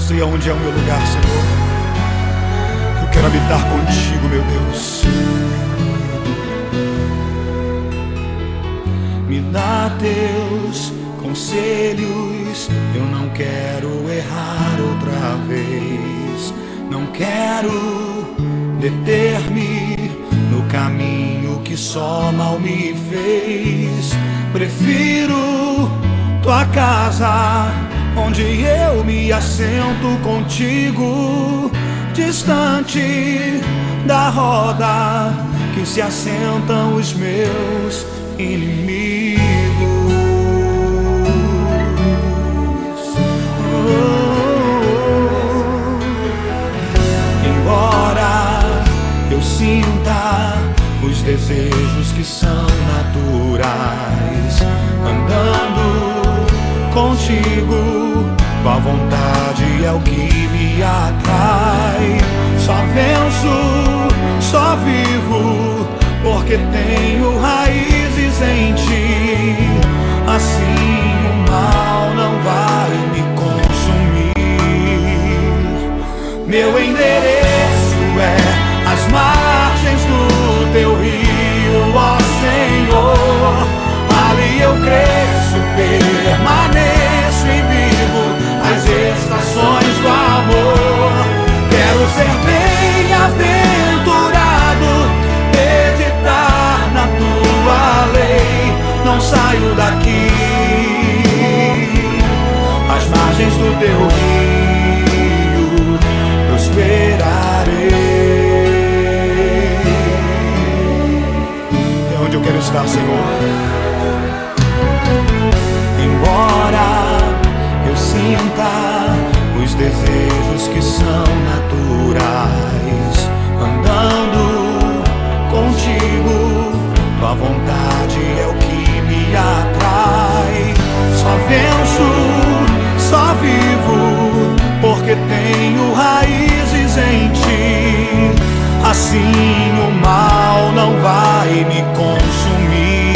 sei aonde é o meu lugar, Senhor. Eu quero habitar contigo, meu Deus. Me dá teus conselhos, eu não quero errar outra vez. Não quero deter-me no caminho que só mal me fez. Prefiro tua casa, onde eu me assento contigo, distante da roda que se assentam os meus inimigos. Embora eu sinta os desejos que são naturais, andando contigo, tua vontade é o que me atrai. Só venço, só vivo, porque tenho raízes em ti. Assim o mal não vai me consumir. Meu endereço é as margens do teu rio, ó Senhor. Ali eu cresço, permaneço e vivo as estações do amor. Quero ser bem-aventurado, meditar na tua lei. Não saio daqui, às margens do teu rio prosperarei. É onde eu quero estar, Senhor. Embora eu sinta os desejos que são naturais, andando contigo, tua vontade é o que me atrai. Só venço, só vivo, porque tenho raízes em ti. Assim o mal não vai me consumir.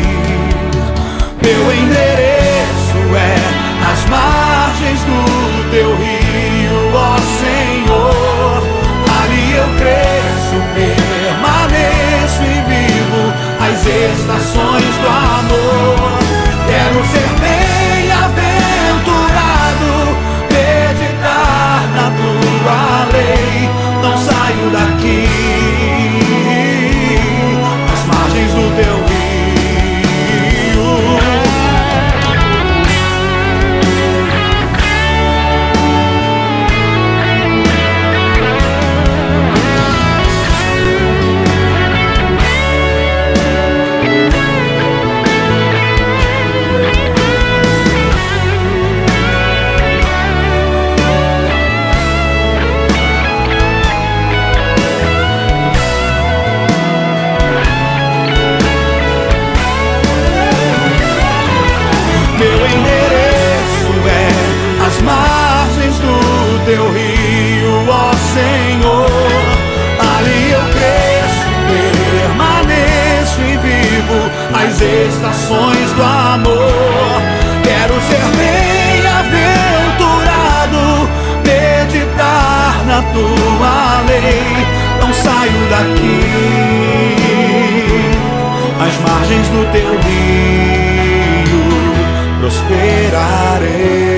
Meu endereço é as margens do teu rio, ó Senhor. Ali eu cresço, permaneço e vivo as estações do amor. Quero ser bem-aventurado, meditar na tua lei. Não saio daqui, às margens do teu rio. Teu rio, ó Senhor. Ali eu cresço, permaneço e vivo as estações do amor. Quero ser bem-aventurado, meditar na tua lei. Não saio daqui, às margens do teu rio prosperarei.